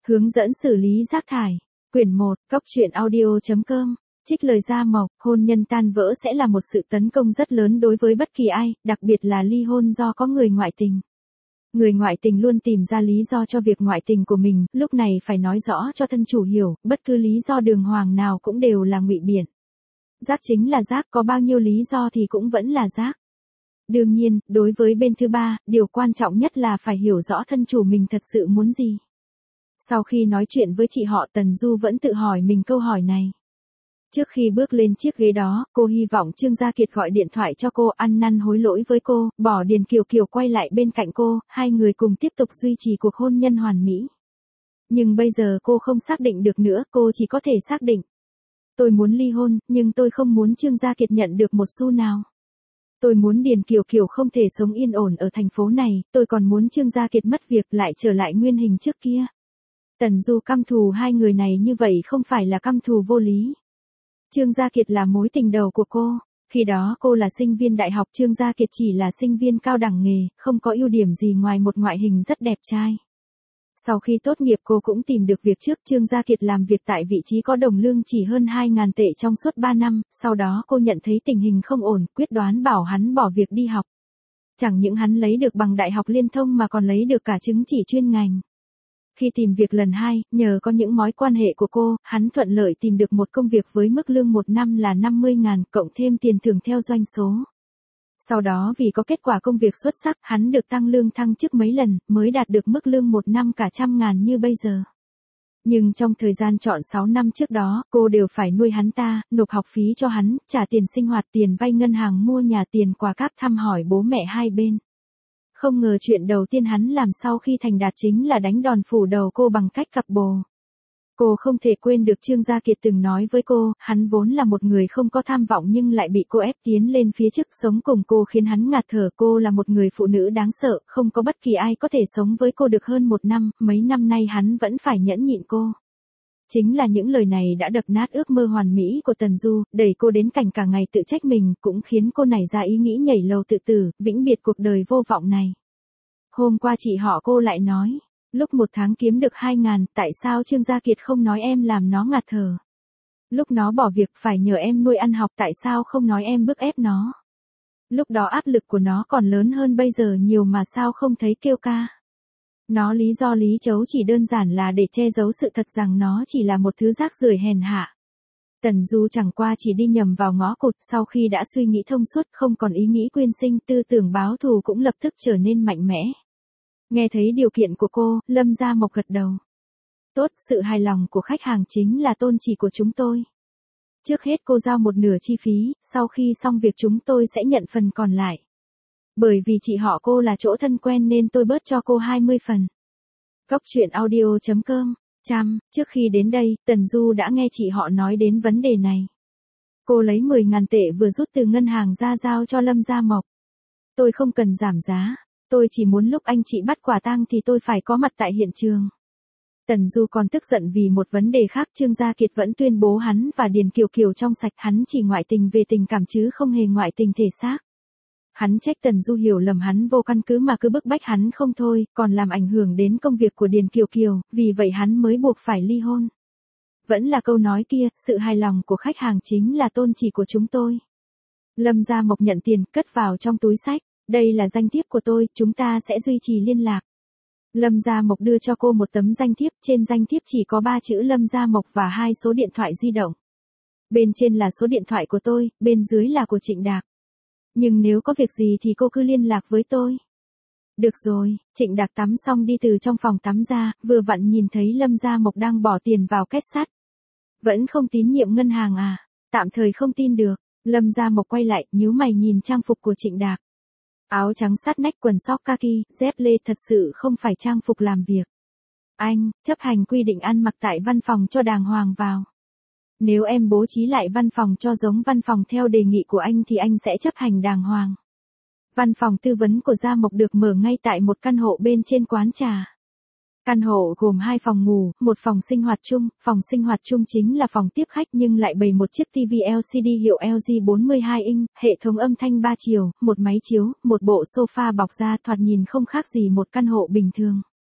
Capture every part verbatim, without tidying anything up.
Hướng dẫn xử lý rác thải. Quyển một, Cóc truyện audio chấm com. Trích lời Gia Mộc, hôn nhân tan vỡ sẽ là một sự tấn công rất lớn đối với bất kỳ ai, đặc biệt là ly hôn do có người ngoại tình. Người ngoại tình luôn tìm ra lý do cho việc ngoại tình của mình, lúc này phải nói rõ cho thân chủ hiểu, bất cứ lý do đường hoàng nào cũng đều là ngụy biện. Rác chính là rác, có bao nhiêu lý do thì cũng vẫn là rác. Đương nhiên, đối với bên thứ ba, điều quan trọng nhất là phải hiểu rõ thân chủ mình thật sự muốn gì. Sau khi nói chuyện với chị họ, Tần Du vẫn tự hỏi mình câu hỏi này. Trước khi bước lên chiếc ghế đó, cô hy vọng Trương Gia Kiệt gọi điện thoại cho cô, ăn năn hối lỗi với cô, bỏ Điền Kiều Kiều quay lại bên cạnh cô, hai người cùng tiếp tục duy trì cuộc hôn nhân hoàn mỹ. Nhưng bây giờ cô không xác định được nữa, cô chỉ có thể xác định. Tôi muốn ly hôn, nhưng tôi không muốn Trương Gia Kiệt nhận được một xu nào. Tôi muốn Điền Kiều Kiều không thể sống yên ổn ở thành phố này, tôi còn muốn Trương Gia Kiệt mất việc lại trở lại nguyên hình trước kia. Tần Du căm thù hai người này như vậy không phải là căm thù vô lý. Trương Gia Kiệt là mối tình đầu của cô, khi đó cô là sinh viên đại học, Trương Gia Kiệt chỉ là sinh viên cao đẳng nghề, không có ưu điểm gì ngoài một ngoại hình rất đẹp trai. Sau khi tốt nghiệp cô cũng tìm được việc trước, Trương Gia Kiệt làm việc tại vị trí có đồng lương chỉ hơn hai nghìn tệ trong suốt ba năm, sau đó cô nhận thấy tình hình không ổn, quyết đoán bảo hắn bỏ việc đi học. Chẳng những hắn lấy được bằng đại học liên thông mà còn lấy được cả chứng chỉ chuyên ngành. Khi tìm việc lần hai, nhờ có những mối quan hệ của cô, hắn thuận lợi tìm được một công việc với mức lương một năm là năm mươi nghìn, cộng thêm tiền thưởng theo doanh số. Sau đó vì có kết quả công việc xuất sắc, hắn được tăng lương thăng chức mấy lần, mới đạt được mức lương một năm cả trăm ngàn như bây giờ. Nhưng trong thời gian trọn sáu năm trước đó, cô đều phải nuôi hắn ta, nộp học phí cho hắn, trả tiền sinh hoạt, tiền vay ngân hàng, mua nhà, tiền quà cáp, thăm hỏi bố mẹ hai bên. Không ngờ chuyện đầu tiên hắn làm sau khi thành đạt chính là đánh đòn phủ đầu cô bằng cách cặp bồ. Cô không thể quên được Trương Gia Kiệt từng nói với cô, hắn vốn là một người không có tham vọng nhưng lại bị cô ép tiến lên phía trước, sống cùng cô khiến hắn ngạt thở, cô là một người phụ nữ đáng sợ, không có bất kỳ ai có thể sống với cô được hơn một năm, mấy năm nay hắn vẫn phải nhẫn nhịn cô. Chính là những lời này đã đập nát ước mơ hoàn mỹ của Tần Du, đẩy cô đến cảnh cả ngày tự trách mình, cũng khiến cô nảy ra ý nghĩ nhảy lầu tự tử, vĩnh biệt cuộc đời vô vọng này. Hôm qua chị họ cô lại nói, lúc một tháng kiếm được hai ngàn, tại sao Trương Gia Kiệt không nói em làm nó ngạt thở? Lúc nó bỏ việc phải nhờ em nuôi ăn học, tại sao không nói em bức ép nó? Lúc đó áp lực của nó còn lớn hơn bây giờ nhiều mà sao không thấy kêu ca? Nó lý do lý chấu chỉ đơn giản là để che giấu sự thật rằng nó chỉ là một thứ rác rưởi hèn hạ. Tần Du chẳng qua chỉ đi nhầm vào ngõ cụt, sau khi đã suy nghĩ thông suốt, không còn ý nghĩ quyên sinh, tư tưởng báo thù cũng lập tức trở nên mạnh mẽ. Nghe thấy điều kiện của cô, Lâm Gia Mộc gật đầu. Tốt, sự hài lòng của khách hàng chính là tôn chỉ của chúng tôi. Trước hết cô giao một nửa chi phí, sau khi xong việc chúng tôi sẽ nhận phần còn lại. Bởi vì chị họ cô là chỗ thân quen nên tôi bớt cho cô hai mươi phần. Cóc truyện audio chấm com. Chăm, trước khi đến đây, Tần Du đã nghe chị họ nói đến vấn đề này. Cô lấy mười nghìn tệ vừa rút từ ngân hàng ra giao cho Lâm Gia Mộc. Tôi không cần giảm giá. Tôi chỉ muốn lúc anh chị bắt quả tang thì tôi phải có mặt tại hiện trường. Tần Du còn tức giận vì một vấn đề khác, Trương Gia Kiệt vẫn tuyên bố hắn và Điền Kiều Kiều trong sạch, hắn chỉ ngoại tình về tình cảm chứ không hề ngoại tình thể xác. Hắn trách Tần Du hiểu lầm hắn vô căn cứ mà cứ bức bách hắn không thôi, còn làm ảnh hưởng đến công việc của Điền Kiều Kiều, vì vậy hắn mới buộc phải ly hôn. Vẫn là câu nói kia, sự hài lòng của khách hàng chính là tôn chỉ của chúng tôi. Lâm Gia Mộc nhận tiền, cất vào trong túi xách. Đây là danh thiếp của tôi, chúng ta sẽ duy trì liên lạc. Lâm Gia Mộc đưa cho cô một tấm danh thiếp, trên danh thiếp chỉ có ba chữ Lâm Gia Mộc và hai số điện thoại di động. Bên trên là số điện thoại của tôi, bên dưới là của Trịnh Đạc. Nhưng nếu có việc gì thì cô cứ liên lạc với tôi. Được rồi, Trịnh Đạc tắm xong đi từ trong phòng tắm ra, vừa vặn nhìn thấy Lâm Gia Mộc đang bỏ tiền vào két sắt. Vẫn không tín nhiệm ngân hàng à? Tạm thời không tin được. Lâm Gia Mộc quay lại, nhíu mày nhìn trang phục của Trịnh Đạc. Áo trắng sát nách, quần sóc kaki, dép lê, thật sự không phải trang phục làm việc. Anh, chấp hành quy định ăn mặc tại văn phòng cho đàng hoàng vào. Nếu em bố trí lại văn phòng cho giống văn phòng theo đề nghị của anh thì anh sẽ chấp hành đàng hoàng. Văn phòng tư vấn của Gia Mộc được mở ngay tại một căn hộ bên trên quán trà. Căn hộ gồm hai phòng ngủ, một phòng sinh hoạt chung, phòng sinh hoạt chung chính là phòng tiếp khách nhưng lại bày một chiếc ti vi lờ xê đê hiệu lờ giê bốn mươi hai inch, hệ thống âm thanh ba chiều, một máy chiếu, một bộ sofa bọc da, thoạt nhìn không khác gì một căn hộ bình thường.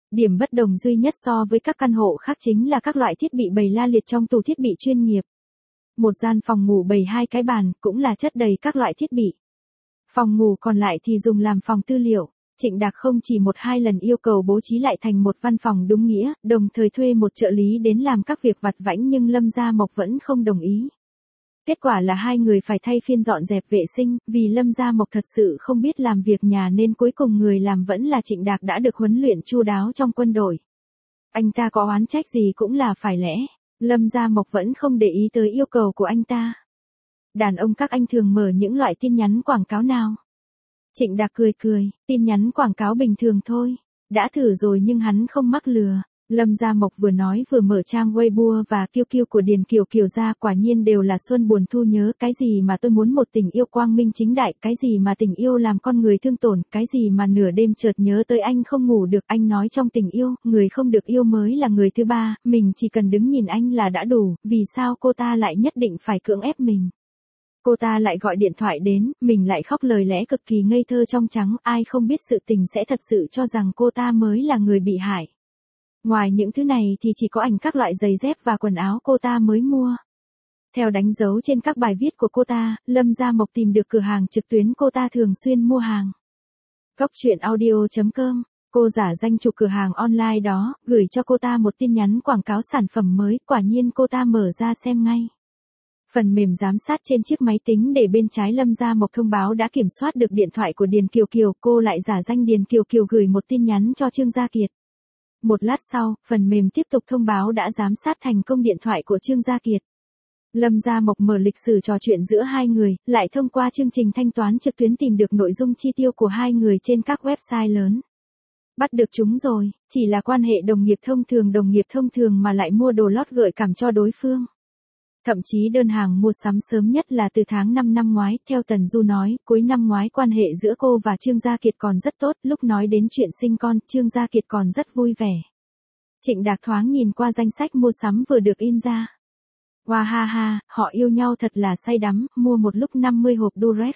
Điểm bất đồng duy nhất so với các căn hộ khác chính là các loại thiết bị bày la liệt trong tủ thiết bị chuyên nghiệp. Một gian phòng ngủ bày hai cái bàn, cũng là chất đầy các loại thiết bị. Phòng ngủ còn lại thì dùng làm phòng tư liệu. Trịnh Đạc không chỉ một hai lần yêu cầu bố trí lại thành một văn phòng đúng nghĩa, đồng thời thuê một trợ lý đến làm các việc vặt vãnh, nhưng Lâm Gia Mộc vẫn không đồng ý. Kết quả là hai người phải thay phiên dọn dẹp vệ sinh, vì Lâm Gia Mộc thật sự không biết làm việc nhà nên cuối cùng người làm vẫn là Trịnh Đạc đã được huấn luyện chu đáo trong quân đội. Anh ta có oán trách gì cũng là phải lẽ, Lâm Gia Mộc vẫn không để ý tới yêu cầu của anh ta. Đàn ông các anh thường mở những loại tin nhắn quảng cáo nào? Trịnh Đạc cười cười, tin nhắn quảng cáo bình thường thôi. Đã thử rồi nhưng hắn không mắc lừa. Lâm Gia Mộc vừa nói vừa mở trang Weibo và Q Q của Điền Kiều Kiều ra, quả nhiên đều là xuân buồn thu nhớ. Cái gì mà tôi muốn một tình yêu quang minh chính đại, cái gì mà tình yêu làm con người thương tổn, cái gì mà nửa đêm chợt nhớ tới anh không ngủ được. Anh nói trong tình yêu, người không được yêu mới là người thứ ba, mình chỉ cần đứng nhìn anh là đã đủ, vì sao cô ta lại nhất định phải cưỡng ép mình. Cô ta lại gọi điện thoại đến, mình lại khóc lời lẽ cực kỳ ngây thơ trong trắng, ai không biết sự tình sẽ thật sự cho rằng cô ta mới là người bị hại. Ngoài những thứ này thì chỉ có ảnh các loại giày dép và quần áo cô ta mới mua. Theo đánh dấu trên các bài viết của cô ta, Lâm Gia Mộc tìm được cửa hàng trực tuyến cô ta thường xuyên mua hàng. Cốc truyện audio chấm com, cô giả danh chủ cửa hàng online đó, gửi cho cô ta một tin nhắn quảng cáo sản phẩm mới, quả nhiên cô ta mở ra xem ngay. Phần mềm giám sát trên chiếc máy tính để bên trái Lâm Gia Mộc thông báo đã kiểm soát được điện thoại của Điền Kiều Kiều, cô lại giả danh Điền Kiều Kiều gửi một tin nhắn cho Trương Gia Kiệt. Một lát sau, phần mềm tiếp tục thông báo đã giám sát thành công điện thoại của Trương Gia Kiệt. Lâm Gia Mộc mở lịch sử trò chuyện giữa hai người, lại thông qua chương trình thanh toán trực tuyến tìm được nội dung chi tiêu của hai người trên các website lớn. Bắt được chúng rồi, chỉ là quan hệ đồng nghiệp thông thường đồng nghiệp thông thường mà lại mua đồ lót gợi cảm cho đối phương. Thậm chí đơn hàng mua sắm sớm nhất là từ tháng năm năm ngoái, theo Tần Du nói, cuối năm ngoái quan hệ giữa cô và Trương Gia Kiệt còn rất tốt, lúc nói đến chuyện sinh con, Trương Gia Kiệt còn rất vui vẻ. Trịnh Đạc thoáng nhìn qua danh sách mua sắm vừa được in ra. Wow ha ha, họ yêu nhau thật là say đắm, mua một lúc năm mươi hộp Durex.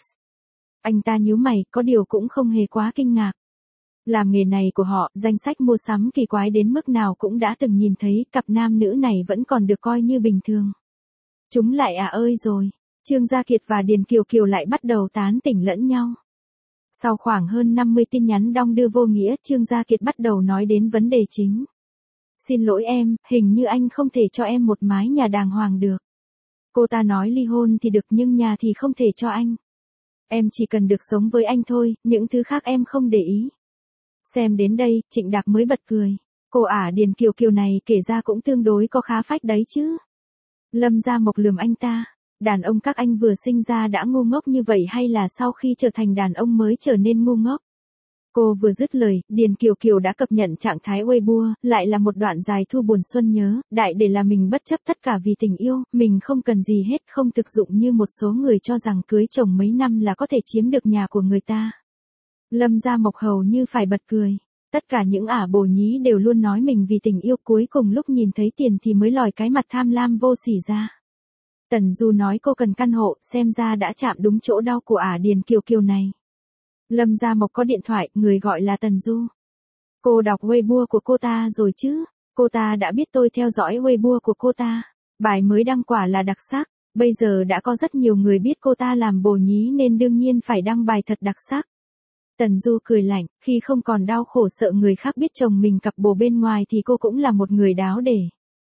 Anh ta nhíu mày, có điều cũng không hề quá kinh ngạc. Làm nghề này của họ, danh sách mua sắm kỳ quái đến mức nào cũng đã từng nhìn thấy, cặp nam nữ này vẫn còn được coi như bình thường. Chúng lại à ơi rồi, Trương Gia Kiệt và Điền Kiều Kiều lại bắt đầu tán tỉnh lẫn nhau. Sau khoảng hơn năm mươi tin nhắn đong đưa vô nghĩa, Trương Gia Kiệt bắt đầu nói đến vấn đề chính. Xin lỗi em, hình như anh không thể cho em một mái nhà đàng hoàng được. Cô ta nói ly hôn thì được nhưng nhà thì không thể cho anh. Em chỉ cần được sống với anh thôi, những thứ khác em không để ý. Xem đến đây, Trịnh Đạc mới bật cười. Cô ả Điền Kiều Kiều này kể ra cũng tương đối có khá phách đấy chứ. Lâm Gia Mộc lườm anh ta. Đàn ông các anh vừa sinh ra đã ngu ngốc như vậy hay là sau khi trở thành đàn ông mới trở nên ngu ngốc? Cô vừa dứt lời, Điền Kiều Kiều đã cập nhật trạng thái Weibo, lại là một đoạn dài thu buồn xuân nhớ, đại để là mình bất chấp tất cả vì tình yêu, mình không cần gì hết, không thực dụng như một số người cho rằng cưới chồng mấy năm là có thể chiếm được nhà của người ta. Lâm Gia Mộc hầu như phải bật cười. Tất cả những ả bồ nhí đều luôn nói mình vì tình yêu, cuối cùng lúc nhìn thấy tiền thì mới lòi cái mặt tham lam vô sỉ ra. Tần Du nói cô cần căn hộ, xem ra đã chạm đúng chỗ đau của ả Điền Kiều Kiều này. Lâm Gia Mộc có điện thoại, người gọi là Tần Du. Cô đọc Weibo của cô ta rồi chứ? Cô ta đã biết tôi theo dõi Weibo của cô ta. Bài mới đăng quả là đặc sắc. Bây giờ đã có rất nhiều người biết cô ta làm bồ nhí nên đương nhiên phải đăng bài thật đặc sắc. Tần Du cười lạnh, khi không còn đau khổ sợ người khác biết chồng mình cặp bồ bên ngoài thì cô cũng là một người đáo để.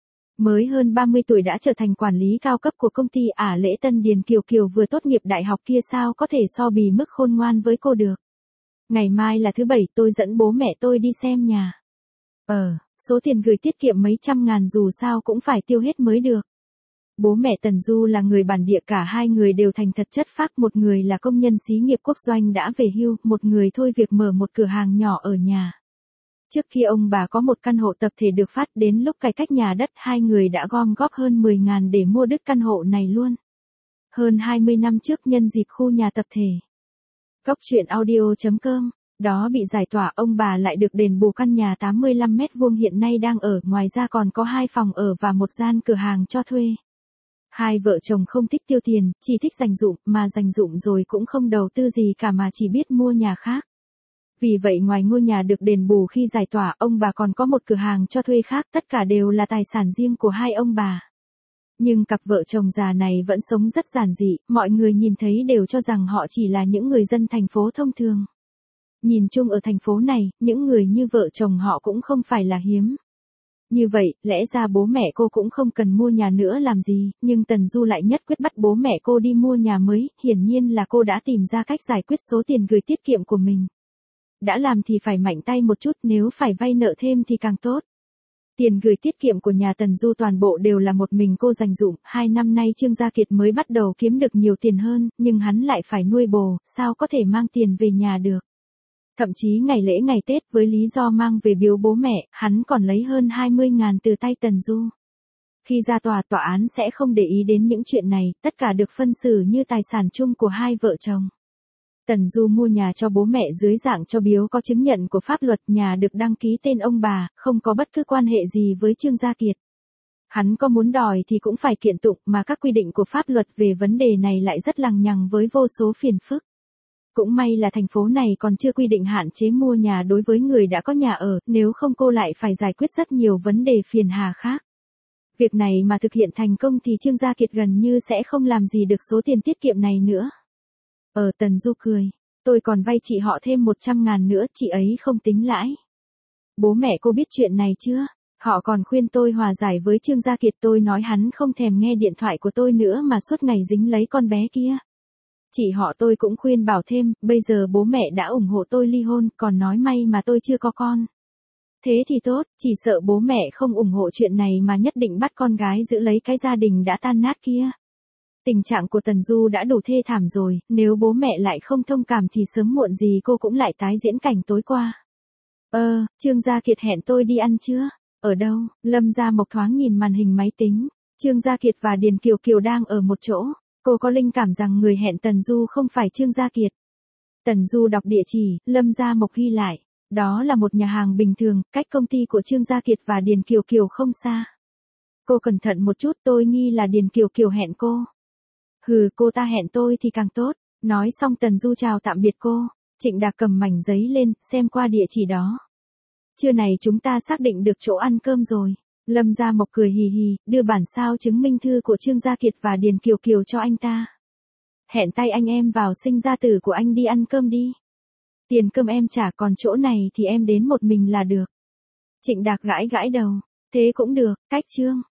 Mới hơn ba mươi tuổi đã trở thành quản lý cao cấp của công ty ả Lễ Tân, Điền Kiều Kiều vừa tốt nghiệp đại học kia sao có thể so bì mức khôn ngoan với cô được. Ngày mai là thứ bảy, tôi dẫn bố mẹ tôi đi xem nhà. Ờ, số tiền gửi tiết kiệm mấy trăm ngàn dù sao cũng phải tiêu hết mới được. Bố mẹ Tần Du là người bản địa, cả hai người đều thành thật chất phác, một người là công nhân xí nghiệp quốc doanh đã về hưu, một người thôi việc mở một cửa hàng nhỏ ở nhà. Trước khi ông bà có một căn hộ tập thể được phát, đến lúc cải cách nhà đất hai người đã gom góp hơn mười ngàn để mua đứt căn hộ này luôn. Hơn hai mươi năm trước nhân dịp khu nhà tập thể Cốc truyện audio chấm com đó bị giải tỏa, ông bà lại được đền bù căn nhà tám mươi lăm mét vuông hiện nay đang ở, ngoài ra còn có hai phòng ở và một gian cửa hàng cho thuê. Hai vợ chồng không thích tiêu tiền, chỉ thích dành dụm, mà dành dụm rồi cũng không đầu tư gì cả mà chỉ biết mua nhà khác. Vì vậy ngoài ngôi nhà được đền bù khi giải tỏa, ông bà còn có một cửa hàng cho thuê khác, tất cả đều là tài sản riêng của hai ông bà. Nhưng cặp vợ chồng già này vẫn sống rất giản dị, mọi người nhìn thấy đều cho rằng họ chỉ là những người dân thành phố thông thường. Nhìn chung ở thành phố này, những người như vợ chồng họ cũng không phải là hiếm. Như vậy, lẽ ra bố mẹ cô cũng không cần mua nhà nữa làm gì, nhưng Tần Du lại nhất quyết bắt bố mẹ cô đi mua nhà mới, hiển nhiên là cô đã tìm ra cách giải quyết số tiền gửi tiết kiệm của mình. Đã làm thì phải mạnh tay một chút, nếu phải vay nợ thêm thì càng tốt. Tiền gửi tiết kiệm của nhà Tần Du toàn bộ đều là một mình cô dành dụm, hai năm nay Trương Gia Kiệt mới bắt đầu kiếm được nhiều tiền hơn, nhưng hắn lại phải nuôi bồ, sao có thể mang tiền về nhà được. Thậm chí ngày lễ ngày Tết với lý do mang về biếu bố mẹ, hắn còn lấy hơn hai mươi ngàn từ tay Tần Du. Khi ra tòa, tòa án sẽ không để ý đến những chuyện này, tất cả được phân xử như tài sản chung của hai vợ chồng. Tần Du mua nhà cho bố mẹ dưới dạng cho biếu có chứng nhận của pháp luật, nhà được đăng ký tên ông bà, không có bất cứ quan hệ gì với Trương Gia Kiệt. Hắn có muốn đòi thì cũng phải kiện tụng, mà các quy định của pháp luật về vấn đề này lại rất lằng nhằng với vô số phiền phức. Cũng may là thành phố này còn chưa quy định hạn chế mua nhà đối với người đã có nhà ở, nếu không cô lại phải giải quyết rất nhiều vấn đề phiền hà khác. Việc này mà thực hiện thành công thì Trương Gia Kiệt gần như sẽ không làm gì được số tiền tiết kiệm này nữa. Ờ Tần Du cười, tôi còn vay chị họ thêm một trăm ngàn nữa, chị ấy không tính lãi. Bố mẹ cô biết chuyện này chưa? Họ còn khuyên tôi hòa giải với Trương Gia Kiệt, tôi nói hắn không thèm nghe điện thoại của tôi nữa mà suốt ngày dính lấy con bé kia. Chị họ tôi cũng khuyên bảo thêm, bây giờ bố mẹ đã ủng hộ tôi ly hôn, còn nói may mà tôi chưa có con. Thế thì tốt, chỉ sợ bố mẹ không ủng hộ chuyện này mà nhất định bắt con gái giữ lấy cái gia đình đã tan nát kia. Tình trạng của Tần Du đã đủ thê thảm rồi, nếu bố mẹ lại không thông cảm thì sớm muộn gì cô cũng lại tái diễn cảnh tối qua. Ơ, Trương Gia Kiệt hẹn tôi đi ăn chưa? Ở đâu? Lâm Gia Mộc thoáng nhìn màn hình máy tính. Trương Gia Kiệt và Điền Kiều Kiều đang ở một chỗ. Cô có linh cảm rằng người hẹn Tần Du không phải Trương Gia Kiệt. Tần Du đọc địa chỉ, Lâm Gia Mộc ghi lại. Đó là một nhà hàng bình thường, cách công ty của Trương Gia Kiệt và Điền Kiều Kiều không xa. Cô cẩn thận một chút, tôi nghi là Điền Kiều Kiều hẹn cô. Hừ, cô ta hẹn tôi thì càng tốt. Nói xong Tần Du chào tạm biệt cô. Trịnh Đạc cầm mảnh giấy lên, xem qua địa chỉ đó. Trưa này chúng ta xác định được chỗ ăn cơm rồi. Lâm Gia Mộc cười hì hì, đưa bản sao chứng minh thư của Trương Gia Kiệt và Điền Kiều Kiều cho anh ta. Hẹn tay anh em vào sinh ra tử của anh đi ăn cơm đi. Tiền cơm em trả, còn chỗ này thì em đến một mình là được. Trịnh Đạc gãi gãi đầu. Thế cũng được, cách Trương.